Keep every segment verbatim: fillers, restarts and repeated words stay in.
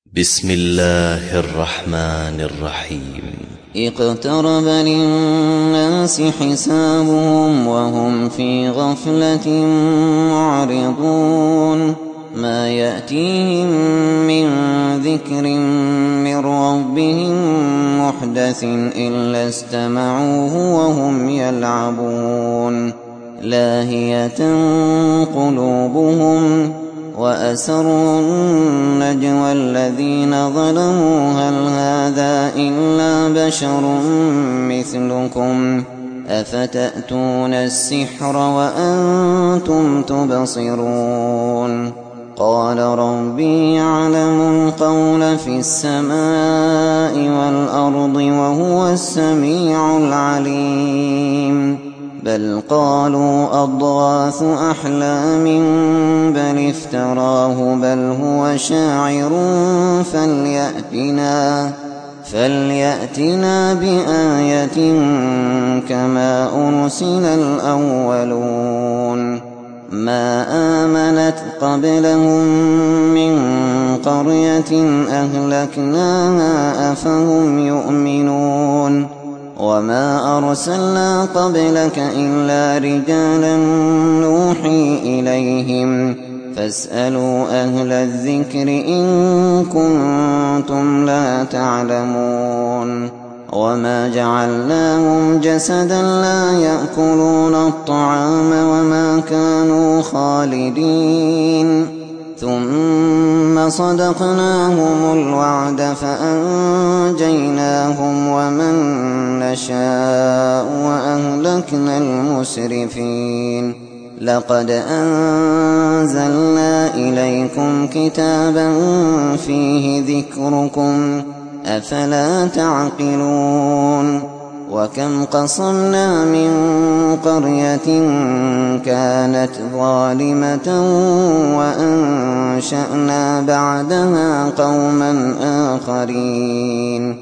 بسم الله الرحمن الرحيم. اقترب للناس حسابهم وهم في غفلة معرضون ما يأتيهم من ذكر من ربهم محدث إلا استمعوه وهم يلعبون لاهية قلوبهم وأسروا النجوى الذين ظلموا هل هذا إلا بشر مثلكم أفتأتون السحر وأنتم تبصرون قال ربي يعلم القول في السماء والأرض وهو السميع العليم بل قالوا أضغاث أحلام بل افتراه بل هو شاعر فليأتنا, فليأتنا بآية كما أرسل الأولون ما آمنت قبلهم من قرية أهلكناها أفهم يؤمنون وما أرسلنا قبلك إلا رجالا نوحي إليهم فاسألوا أهل الذكر إن كنتم لا تعلمون وما جعلناهم جسدا لا يأكلون الطعام وما كانوا خالدين ثم صدقناهم الوعد فأنجيناهم ومن نشاء وأهلكنا المسرفين لقد أنزلنا إليكم كتابا فيه ذكركم أفلا تعقلون وكم قصمنا من قرية كانت ظالمة وأنشأنا بعدها قوما آخرين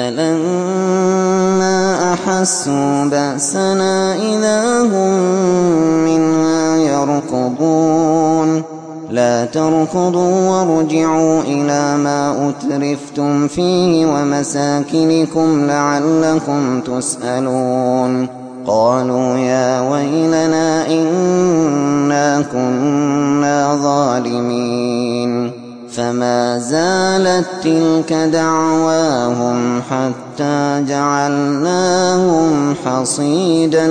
فلما أحسوا بأسنا إذا هم منها يركضون لا تركضوا وارجعوا إلى ما أترفتم فيه ومساكنكم لعلكم تسألون قالوا يا ويلنا إنا كنا ظالمين فما زالت تلك دعواهم حتى جعلناهم حصيدا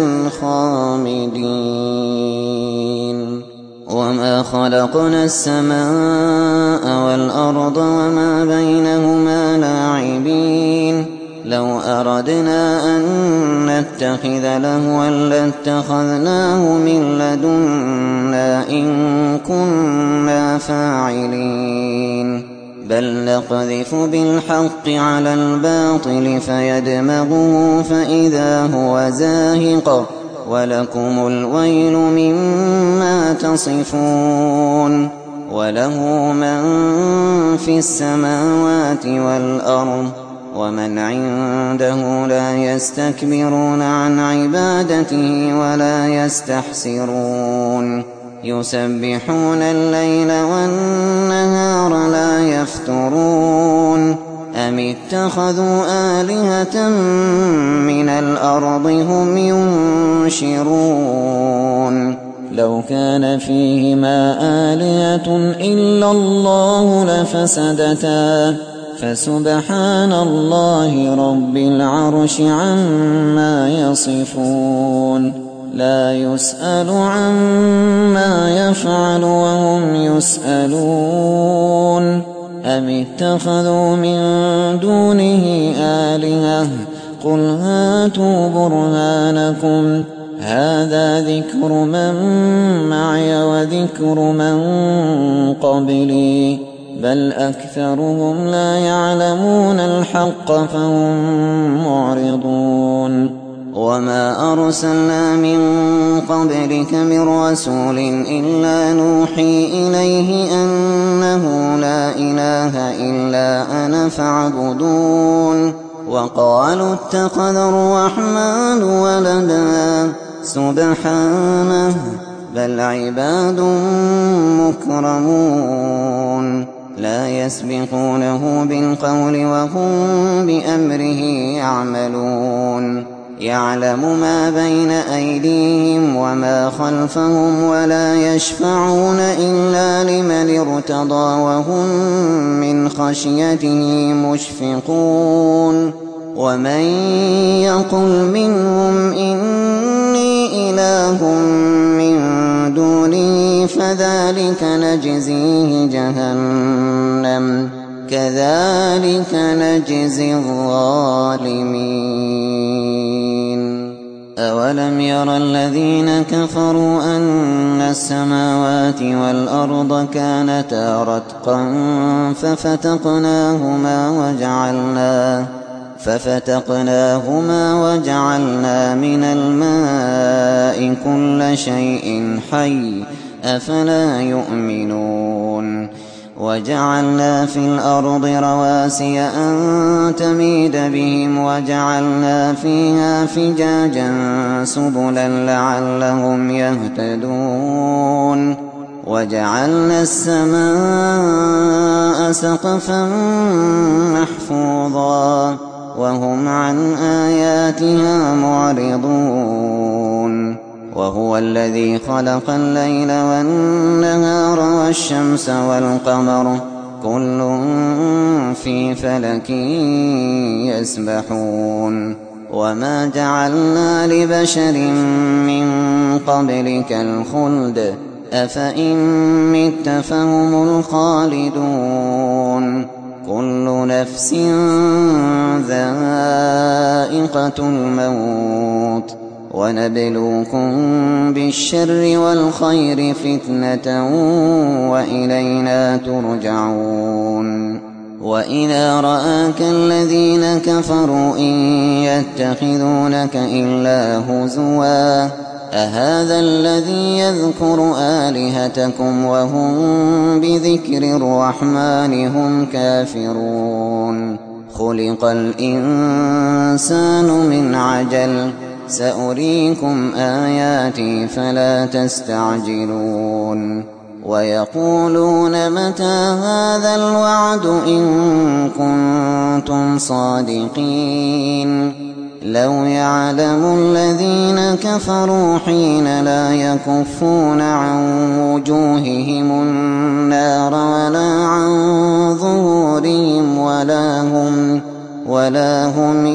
خامدين وما خلقنا السماء والأرض وما بينهما لاعبين لو أردنا أن نتخذ لهوا لاتخذناه من لدنا إن كنا فاعلين بل نقذف بالحق على الباطل فيدمغه فإذا هو زاهق ولكم الويل مما تصفون وله من في السماوات والأرض ومن عنده لا يستكبرون عن عبادته ولا يستحسرون يسبحون الليل والنهار لا يفترون أم اتخذوا آلهة من الأرض هم ينشرون لو كان فيهما آلهة إلا الله لفسدتا فسبحان الله رب العرش عما يصفون لا يسأل عما يفعل وهم يسألون أم اتخذوا من دونه آلهة قل هاتوا برهانكم هذا ذكر من معي وذكر من قبلي بل أكثرهم لا يعلمون الحق فهم معرضون وما أرسلنا من قبلك من رسول إلا نوحي إليه أنه لا إله إلا أنا فاعبدون وقالوا اتخذ الرحمن ولدا سبحانه بل عباد مكرمون لا يسبقونه بالقول وهم بأمره يعملون يعلم ما بين أيديهم وما خلفهم ولا يشفعون إلا لمن ارتضى وهم من خشيته مشفقون ومن يقل منهم إني إله من دونه فذلك نجزيه جهنم كذلك نجزي الظالمين أولم ير الذين كفروا أن السماوات والأرض كانتا رتقا ففتقناهما وجعلنا ففتقناهما وجعلنا من الماء كل شيء حي أفلا يؤمنون وجعلنا في الأرض رواسي أن تميد بهم وجعلنا فيها فجاجا سبلا لعلهم يهتدون وجعلنا السماء سقفا محفوظا وهم عن آياتها معرضون وهو الذي خلق الليل والنهار والشمس والقمر كل في فلك يسبحون وما جعلنا لبشر من قبلك الخلد أفإن مت فهم الخالدون كل نفس ذائقة الموت ونبلوكم بالشر والخير فتنة وإلينا ترجعون وإذا رآك الذين كفروا إن يتخذونك إلا هزوا أهذا الذي يذكر آلهتكم وهم بذكر الرحمن هم كافرون خلق الإنسان من عجل سأريكم آياتي فلا تستعجلون ويقولون متى هذا الوعد إن كنتم صادقين لو يعلم الذين كفروا حين لا يكفون عن وجوههم النار ولا عن ظهورهم ولا هم ولا هم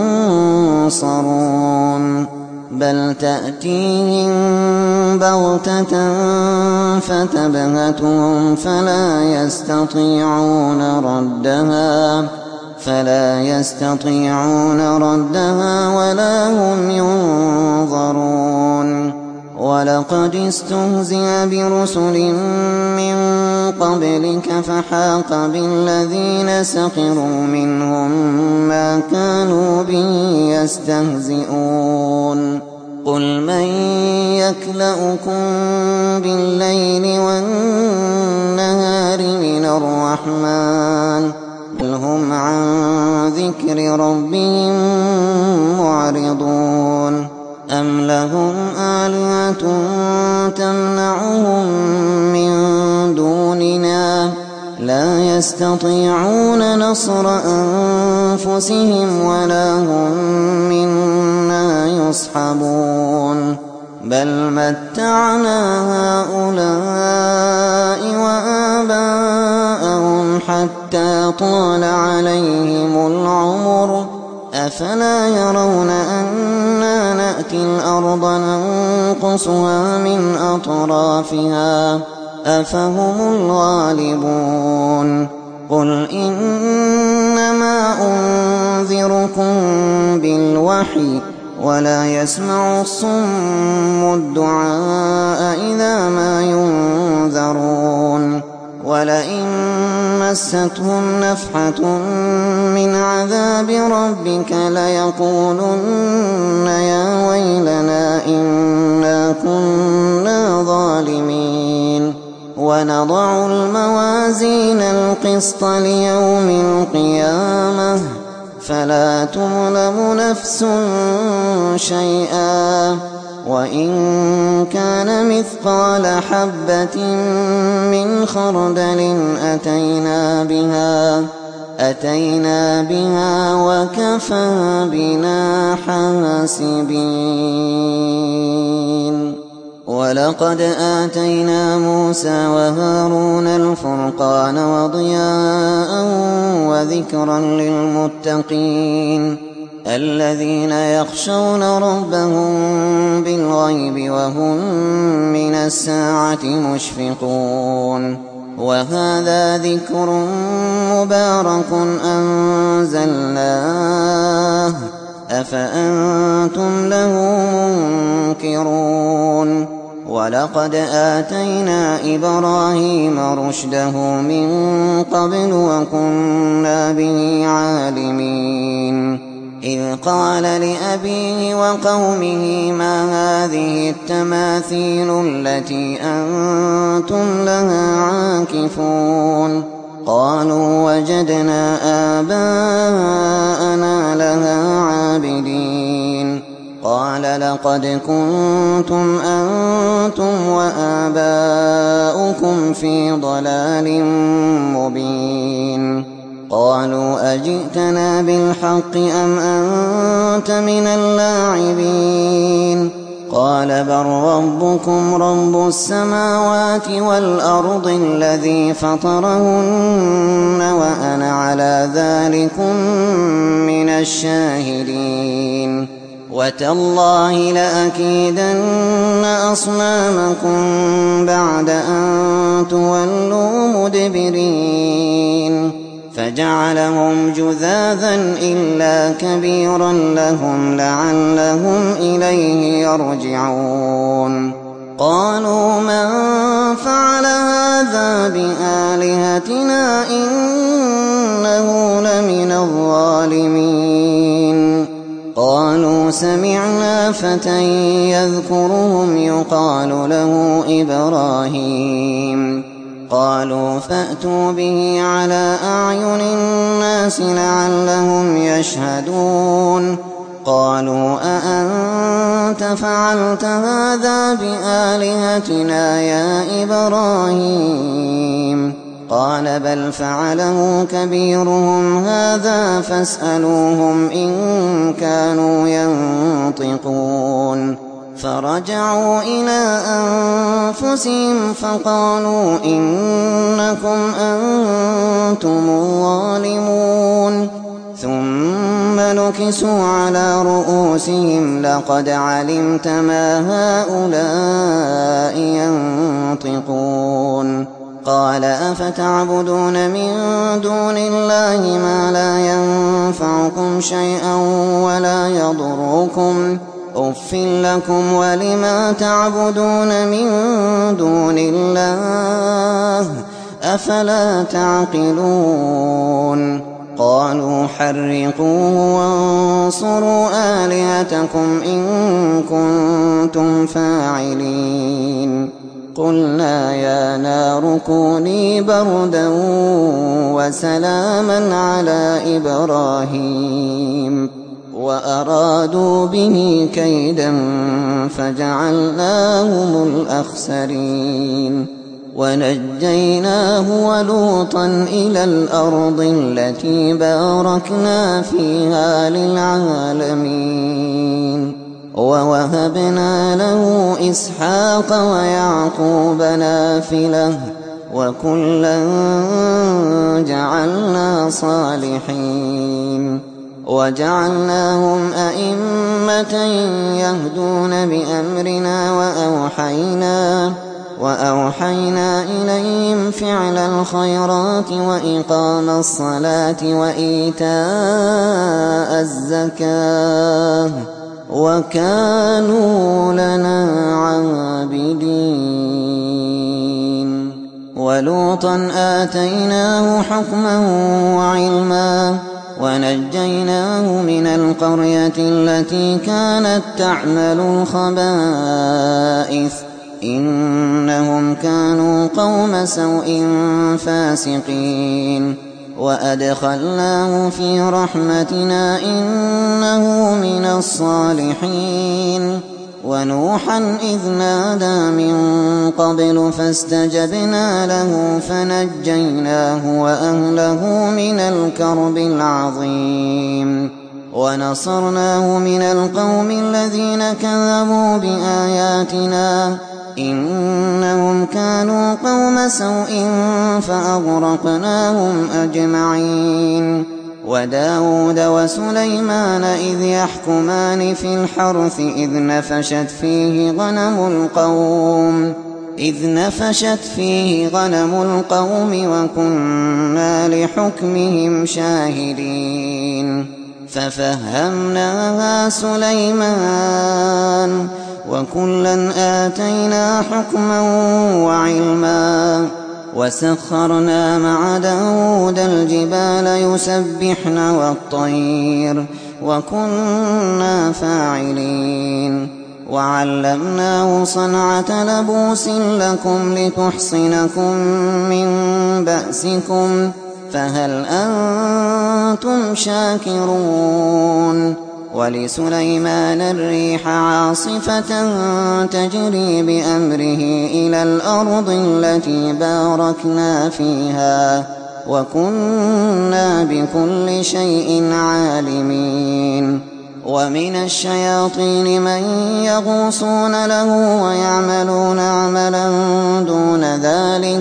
ينصرون بل تأتيهم بغتة فتبهتهم فلا يستطيعون ردها فلا يستطيعون ردها ولا هم ينظرون ولقد استهزئ برسل من قبلك فحاق بالذين سخروا منهم ما كانوا به يستهزئون قل من يكلؤكم بالليل والنهار من الرحمن بل هم عن ذكر ربهم معرضون أم لهم آلهة تمنعهم من دوننا لا يستطيعون نصر أنفسهم ولا هم منا يصحبون بل متعنا هؤلاء وآباءهم حتى طال عليهم العمر أفلا يرون أنا نأتي الأرض ننقصها من أطرافها أفهم الغالبون قل إنما أنذركم بالوحي ولا يسمع الصم الدعاء إذا ما ينذرون ولئن مستهم نفحة من عذاب ربك ليقولن يا ويلنا إنا كنا ظالمين ونضع الموازين القسط ليوم القيامة فلا تظلم نفس شيئا وإن كان مثقال حبة من خردل أتينا بها أتينا بها وكفى بنا حاسبين ولقد آتينا موسى وهارون الفرقان وضياء وذكرا للمتقين الذين يخشون ربهم بالغيب وهم من الساعة مشفقون وهذا ذكر مبارك أنزلناه أفأنتم له منكرون ولقد آتينا إبراهيم رشده من قبل وكنا به عالمين إذ قال لأبيه وقومه ما هذه التماثيل التي أنتم لها عاكفون قالوا وجدنا آباءنا لها عابدين قال لقد كنتم أنتم وآباؤكم في ضلال مبين قالوا أجئتنا بالحق أم أنت من اللاعبين قال بل ربكم رب السماوات والأرض الذي فطرهن وأنا على ذلكم من الشاهدين وتالله لأكيدن أصنامكم بعد أن تولوا مدبرين فجعلهم جذاذا إلا كبيرا لهم لعلهم إليه يرجعون قالوا من فعل هذا بآلهتنا إنه لمن الظالمين قالوا سمعنا فتى يذكرهم يقال له إبراهيم قالوا فأتوا به على أعين الناس لعلهم يشهدون قالوا أأنت فعلت هذا بآلهتنا يا إبراهيم قال بل فعله كبيرهم هذا فاسألوهم إن كانوا ينطقون فرجعوا إلى أنفسهم فقالوا إنكم أنتم الظالمون ثم نكسوا على رؤوسهم لقد علمت ما هؤلاء ينطقون قال أفتعبدون من دون الله ما لا ينفعكم شيئا ولا يضركم أف لكم ولما تعبدون من دون الله أفلا تعقلون قالوا حرقوه وانصروا آلهتكم إن كنتم فاعلين قلنا يا نار كوني بردا وسلاما على إبراهيم وأرادوا به كيدا فجعلناهم الأخسرين ونجيناه ولوطا إلى الأرض التي باركنا فيها للعالمين ووهبنا له إسحاق ويعقوب نافلة وكلا جعلنا صالحين وجعلناهم أئمة يهدون بأمرنا وأوحينا وأوحينا إليهم فعل الخيرات وإقام الصلاة وإيتاء الزكاة وكانوا لنا عابدين ولوطا آتيناه حكما وعلما ونجيناه من القرية التي كانت تعمل الخبائث إنهم كانوا قوم سوء فاسقين وأدخلناه في رحمتنا إنه من الصالحين ونوحا إذ نادى من قبل فاستجبنا له فنجيناه وأهله من الكرب العظيم ونصرناه من القوم الذين كذبوا بآياتنا إنهم كانوا قوم سوء فأغرقناهم أجمعين وداود وسليمان إذ يحكمان في الحرث إذ نفشت فيه غنم القوم إذ نفشت فيه غنم القوم وكنا لحكمهم شاهدين ففهمناها سليمان وكلا آتينا حكما وعلما وسخرنا مع داود الجبال يسبحن والطير وكنا فاعلين وعلمناه صنعة لبوس لكم لتحصنكم من بأسكم فهل أنتم شاكرون ولسليمان الريح عاصفة تجري بأمره إلى الأرض التي باركنا فيها وكنا بكل شيء عالمين ومن الشياطين من يغوصون له ويعملون عملا دون ذلك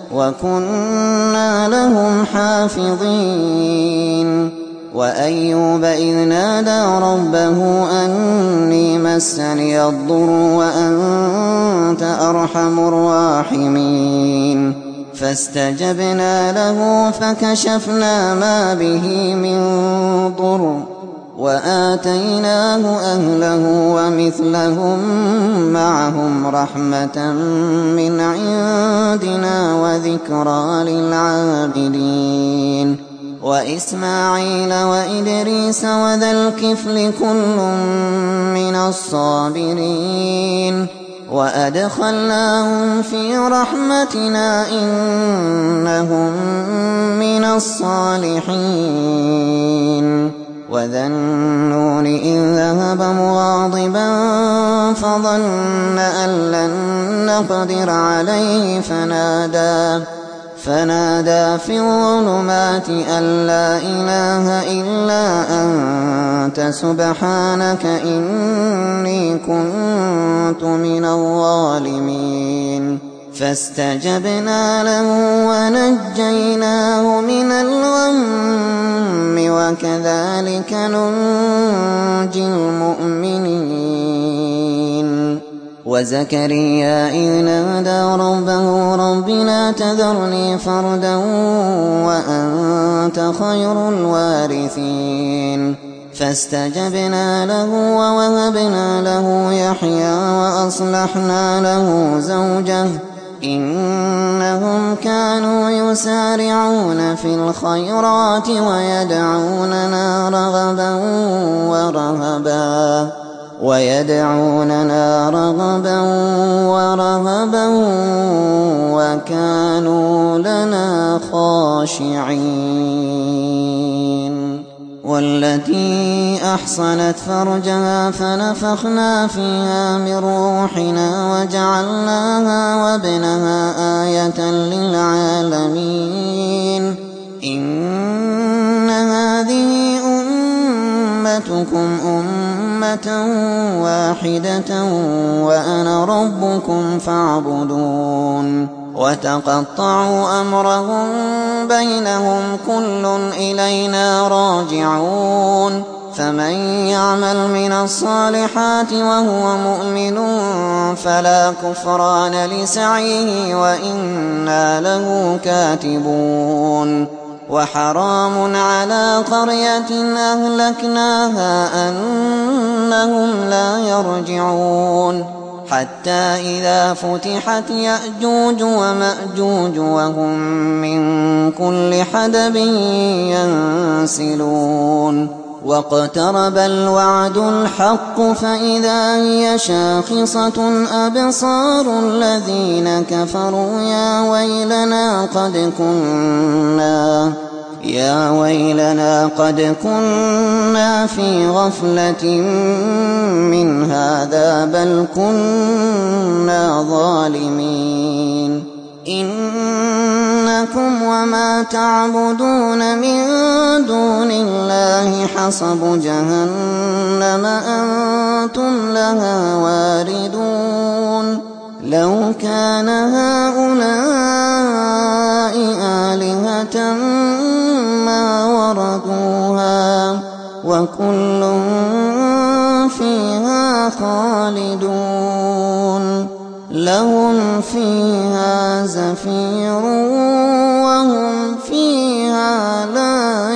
وكنا لهم حافظين وأيوب إذ نادى ربه أني مسني الضر وأنت أرحم الراحمين فاستجبنا له فكشفنا ما به من ضر وآتيناه أهله ومثلهم معهم رحمة من عندنا وذكرى للعابدين وإسماعيل وإدريس وذا الكفل كل من الصابرين وأدخلناهم في رحمتنا إنهم من الصالحين وذا النون إذ ذهب مغاضبا فظن أن لن نقدر عليه فنادى فنادى في الظلمات أن لا إله إلا أنت سبحانك إني كنت من الظالمين فاستجبنا له ونجيناه من الغم وكذلك ننجي المؤمنين وزكريا إذ نادى ربه رب لا تذرني فردا وأنت خير الوارثين فاستجبنا له ووهبنا له يحيى وأصلحنا له زوجه إنهم كانوا يسارعون في الخيرات ويدعوننا رغبا ورهبا ويدعوننا رغبا ورهبا وكانوا لنا خاشعين والتي أحصنت فرجها فنفخنا فيها من روحنا وجعلناها وابنها آية للعالمين إن هذه أمتكم أمة واحدة وأنا ربكم فاعبدون وتقطعوا أمرهم بينهم كل إلينا راجعون فمن يعمل من الصالحات وهو مؤمن فلا كفران لسعيه وإنا له كاتبون وحرام على قرية أهلكناها أنهم لا يرجعون حتى إذا فتحت يأجوج ومأجوج وهم من كل حدب ينسلون واقترب الوعد الحق فإذا هي شاخصة أبصار الذين كفروا يا ويلنا قد كنا يا ويلنا قد كنا في غفلة من هذا بل كنا ظالمين إنكم وما تعبدون من دون الله حصب جهنم أنتم لها واردون لو كان هؤلاء آلهة ما وردوها وكل فيها خالدون لهم فيها زفير وهم فيها لا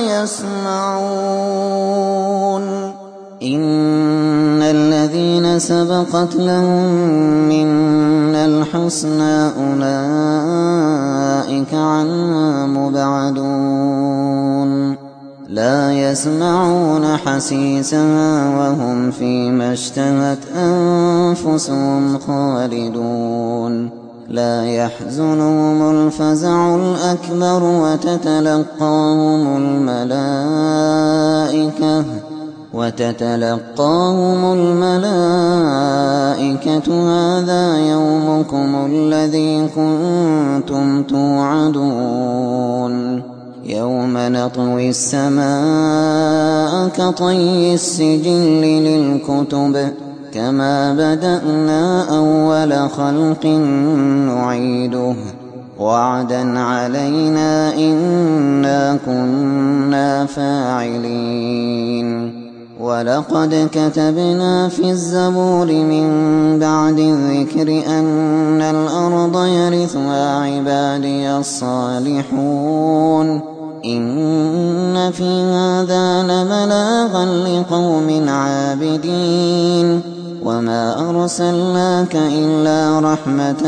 يسمعون إن الذين سبقت لهم منا الحسنى أولئك عنها مبعدون لا يسمعون حسيسها وهم فيما اشتهت أنفسهم خالدون لا يحزنهم الفزع الأكبر وتتلقاهم الملائكة وتتلقاهم الملائكة هذا يومكم الذي كنتم توعدون يوم نطوي السماء كطي السجل للكتب كما بدأنا أول خلق نعيده وعدا علينا إنا كنا فاعلين ولقد كتبنا في الزبور من بعد الذكر أن الأرض يرثها عبادي الصالحون إن في هذا لبلاغا لقوم عابدين وما أرسلناك إلا رحمة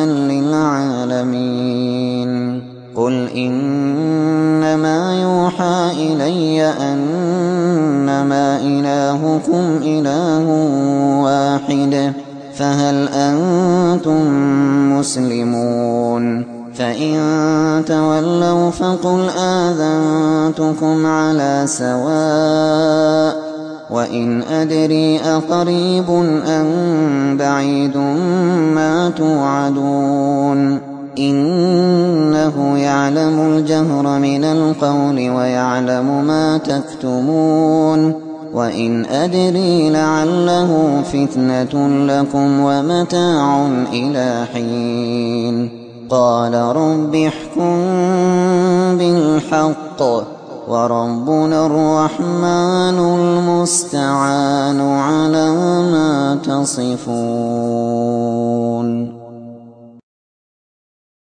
للعالمين قل إنما يوحى إلي أنما إلهكم إله واحد فهل أنتم مسلمون فإن تولوا فقل آذنتكم على سواء وإن أدري أقريب أم بعيد ما توعدون إنه يعلم الجهر من القول ويعلم ما تكتمون وإن أدري لعله فتنة لكم ومتاع إلى حين قال رب احكم بالحق وربنا الرحمن المستعان على ما تصفون.